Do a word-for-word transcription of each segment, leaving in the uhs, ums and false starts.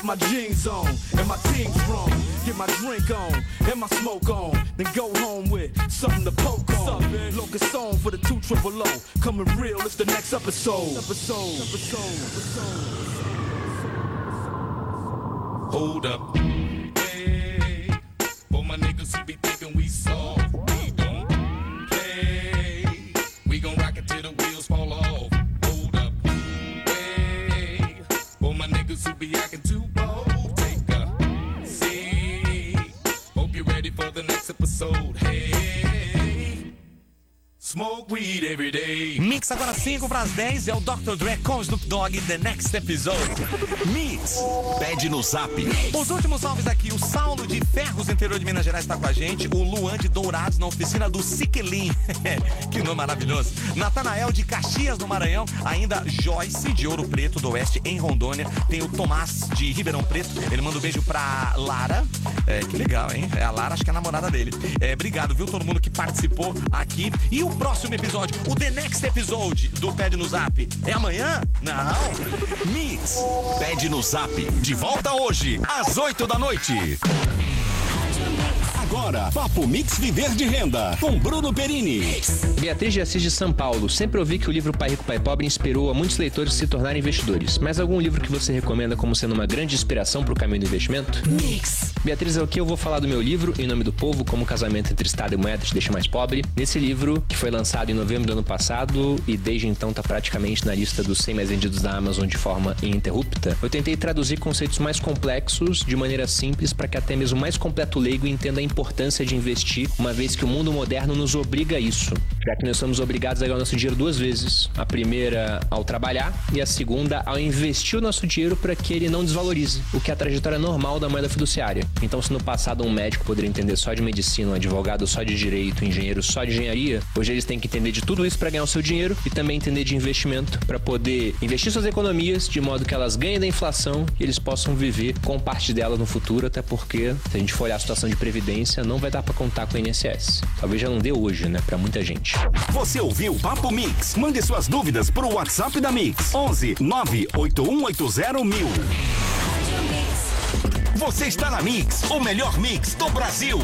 my jeans on and my team's wrong. Get my drink on and my smoke on, then go home with something to poke on. Locust song for the two triple O. Coming real, it's the next episode. Episode, episode, episode. Hold up, hey, for my niggas who be thinking we soft, we don't play. We gon' rock it till the wheels fall off. Hold up, hey, for my niggas who be acting too bold, take a seat. Hope you're ready for the next episode. Hey, smoke weed every day. Mix agora cinco para as dez, é o doutor Dre com Snoop Dogg, The Next Episode. Mix. Pede no Zap. Os últimos salves aqui, o Saulo de Ferros, interior de Minas Gerais, está com a gente. O Luan de Dourados, na oficina do Siquelim. Que nome maravilhoso. Natanael de Caxias, no Maranhão. Ainda Joyce de Ouro Preto, do Oeste, em Rondônia. Tem o Tomás de Ribeirão Preto. Ele manda um beijo pra Lara. É, que legal, hein? É a Lara, acho que é a namorada dele. É, obrigado, viu, todo mundo que participou aqui. E o próximo episódio, o The Next Episode do Pede no Zap, é amanhã? Não. Mix. Pede no Zap. De volta hoje, às oito da noite. Agora, Papo Mix Viver de Renda, com Bruno Perini. Beatriz de Assis de São Paulo. Sempre ouvi que o livro Pai Rico, Pai Pobre inspirou a muitos leitores se tornarem investidores. Mas algum livro que você recomenda como sendo uma grande inspiração para o caminho do investimento? Mix. Beatriz, aqui eu vou falar do meu livro, Em Nome do Povo, Como o Casamento entre Estado e Moeda te deixa mais pobre. Nesse livro, que foi lançado em novembro do ano passado e desde então está praticamente na lista dos cem mais vendidos da Amazon de forma ininterrupta, eu tentei traduzir conceitos mais complexos de maneira simples para que até mesmo o mais completo leigo entenda a importância de investir, uma vez que o mundo moderno nos obriga a isso, já que nós somos obrigados a ganhar o nosso dinheiro duas vezes. A primeira ao trabalhar e a segunda ao investir o nosso dinheiro para que ele não desvalorize, o que é a trajetória normal da moeda fiduciária. Então, se no passado um médico poderia entender só de medicina, um advogado só de direito, um engenheiro só de engenharia, hoje eles têm que entender de tudo isso para ganhar o seu dinheiro e também entender de investimento para poder investir suas economias de modo que elas ganhem da inflação e eles possam viver com parte delas no futuro, até porque, se a gente for olhar a situação de previdência, não vai dar para contar com o I N S S. Talvez já não dê hoje, né, para muita gente. Você ouviu Papo Mix? Mande suas dúvidas pro WhatsApp da Mix. onze nove oito um oito zero mil. Você está na Mix, o melhor mix do Brasil.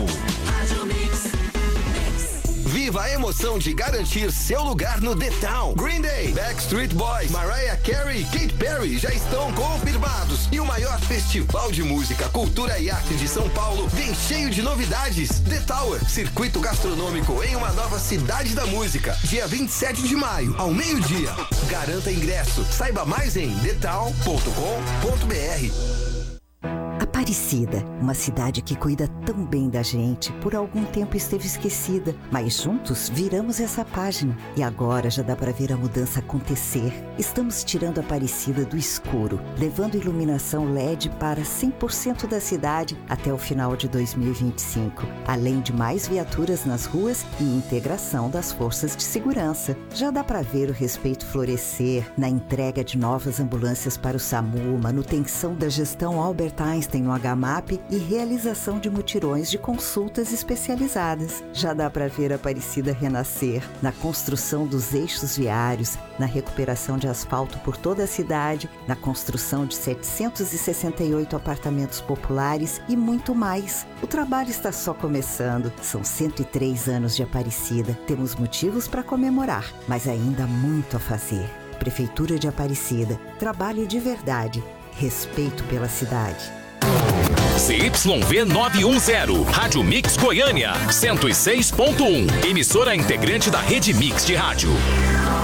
Viva a emoção de garantir seu lugar no The Town. Green Day, Backstreet Boys, Mariah Carey e Katy Perry já estão confirmados. E o maior festival de música, cultura e arte de São Paulo vem cheio de novidades. The Tower, circuito gastronômico em uma nova cidade da música. Dia vinte e sete de maio, ao meio-dia. Garanta ingresso. Saiba mais em the town ponto com ponto b r. Aparecida, uma cidade que cuida tão bem da gente, por algum tempo esteve esquecida, mas juntos viramos essa página e agora já dá para ver a mudança acontecer. Estamos tirando Aparecida do escuro, levando iluminação L E D para cem por cento da cidade até o final de dois mil e vinte e cinco, além de mais viaturas nas ruas e integração das forças de segurança. Já dá para ver o respeito florescer na entrega de novas ambulâncias para o SAMU, manutenção da gestão Albert Einstein no H M A P e realização de mutirões de consultas especializadas. Já dá para ver a Aparecida renascer na construção dos eixos viários, na recuperação de asfalto por toda a cidade, na construção de setecentos e sessenta e oito apartamentos populares e muito mais. O trabalho está só começando. São cento e três anos de Aparecida. Temos motivos para comemorar, mas ainda há muito a fazer. Prefeitura de Aparecida. Trabalho de verdade. Respeito pela cidade. C Y V novecentos e dez, Rádio Mix Goiânia, cento e seis ponto um, emissora integrante da Rede Mix de Rádio.